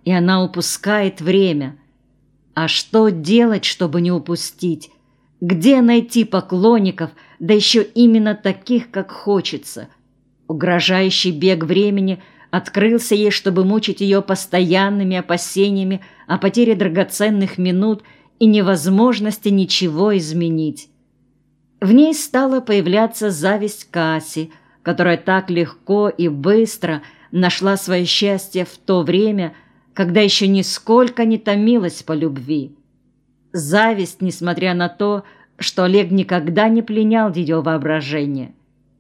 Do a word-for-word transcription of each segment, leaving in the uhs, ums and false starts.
и она упускает время. А что делать, чтобы не упустить? Где найти поклонников, да еще именно таких, как хочется? Угрожающий бег времени открылся ей, чтобы мучить ее постоянными опасениями о потере драгоценных минут и невозможности ничего изменить. В ней стала появляться зависть к Асе, которая так легко и быстро нашла свое счастье в то время, когда еще нисколько не томилась по любви. Зависть, несмотря на то, что Олег никогда не пленял ее воображение.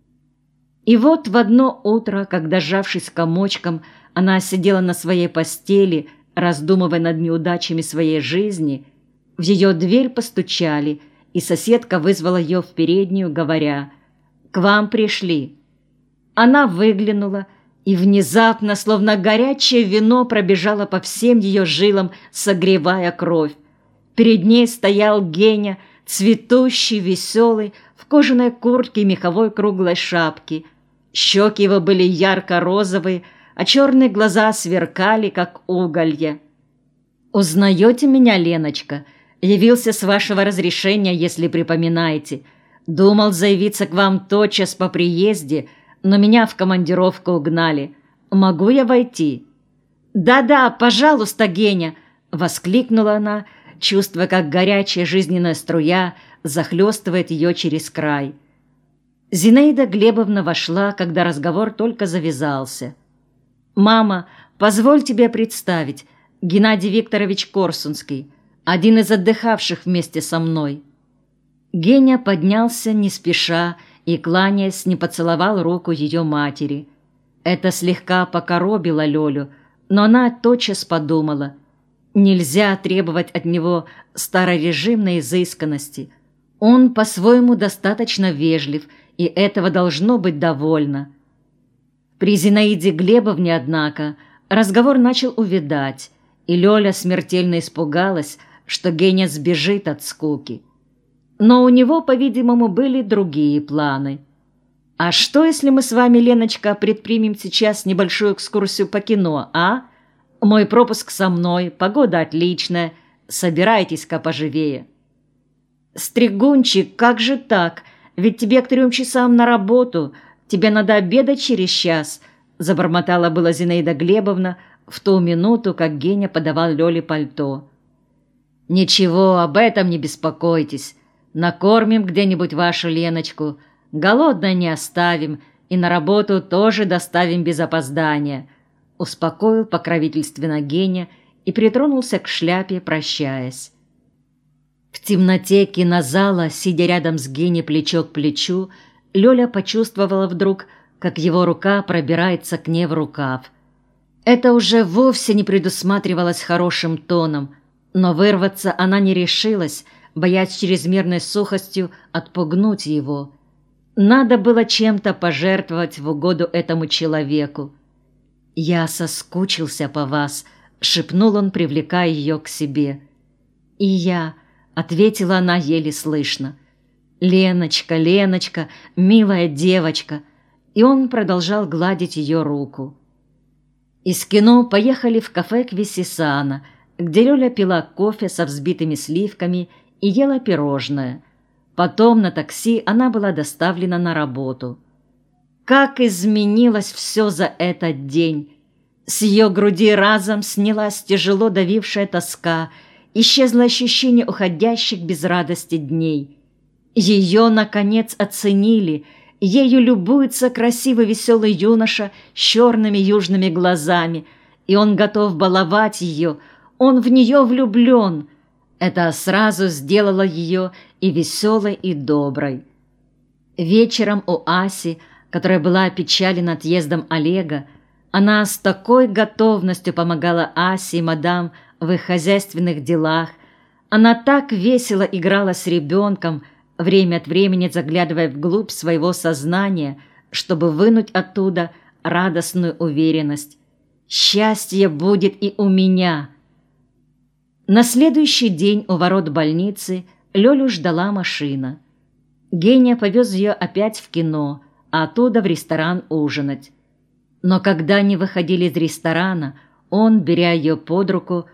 И вот в одно утро, когда, сжавшись комочком, она сидела на своей постели, раздумывая над неудачами своей жизни, в ее дверь постучали, и соседка вызвала ее в переднюю, говоря: «К вам пришли». Она выглянула, и внезапно, словно горячее вино, пробежало по всем ее жилам, согревая кровь. Перед ней стоял Геня, цветущий, веселый, в кожаной куртке и меховой круглой шапке. Щеки его были ярко-розовые, а черные глаза сверкали, как уголья. «Узнаете меня, Леночка? Явился с вашего разрешения, если припоминаете. Думал заявиться к вам тотчас по приезде, но меня в командировку угнали. Могу я войти?» «Да-да, пожалуйста, Геня!» — воскликнула она, чувствуя, как горячая жизненная струя захлестывает ее через край. Зинаида Глебовна вошла, когда разговор только завязался. «Мама, позволь тебе представить, Геннадий Викторович Корсунский, один из отдыхавших вместе со мной». Геня поднялся не спеша и, кланяясь, не поцеловал руку ее матери. Это слегка покоробило Лёлю, но она тотчас подумала: нельзя требовать от него старорежимной изысканности. Он по-своему достаточно вежлив, и этого должно быть довольно. При Зинаиде Глебовне, однако, разговор начал увядать, и Лёля смертельно испугалась, что Геня сбежит от скуки. Но у него, по-видимому, были другие планы. «А что, если мы с вами, Леночка, предпримем сейчас небольшую экскурсию по кино, а? Мой пропуск со мной, погода отличная, собирайтесь-ка поживее». «Стригунчик, как же так? Ведь тебе к трем часам на работу, тебе надо обедать через час», забормотала была Зинаида Глебовна в ту минуту, как Геня подавал Лёле пальто. «Ничего, об этом не беспокойтесь. Накормим где-нибудь вашу Леночку, голодной не оставим и на работу тоже доставим без опоздания», успокоил покровительственно Геня и притронулся к шляпе, прощаясь. В темноте кинозала, сидя рядом с Геней плечо к плечу, Лёля почувствовала вдруг, как его рука пробирается к ней в рукав. Это уже вовсе не предусматривалось хорошим тоном, но вырваться она не решилась, боясь чрезмерной сухостью отпугнуть его. Надо было чем-то пожертвовать в угоду этому человеку. «Я соскучился по вас», — шепнул он, привлекая ее к себе. «И я», — ответила она еле слышно. «Леночка, Леночка, милая девочка», и он продолжал гладить ее руку. Из кино поехали в кафе Квисисана, где Лёля пила кофе со взбитыми сливками и ела пирожное. Потом на такси она была доставлена на работу. Как изменилось все за этот день! С ее груди разом снялась тяжело давившая тоска, исчезло ощущение уходящих без радости дней. Ее, наконец, оценили, ею любуется красивый веселый юноша с черными южными глазами, и он готов баловать ее, он в нее влюблен. Это сразу сделало ее и веселой, и доброй. Вечером у Аси, которая была опечалена отъездом Олега, она с такой готовностью помогала Асе и мадам в их хозяйственных делах. Она так весело играла с ребенком, время от времени заглядывая вглубь своего сознания, чтобы вынуть оттуда радостную уверенность. «Счастье будет и у меня». На следующий день у ворот больницы Лёлю ждала машина. Геня повез ее опять в кино, а оттуда в ресторан ужинать. Но когда они выходили из ресторана, Он, беря ее под руку,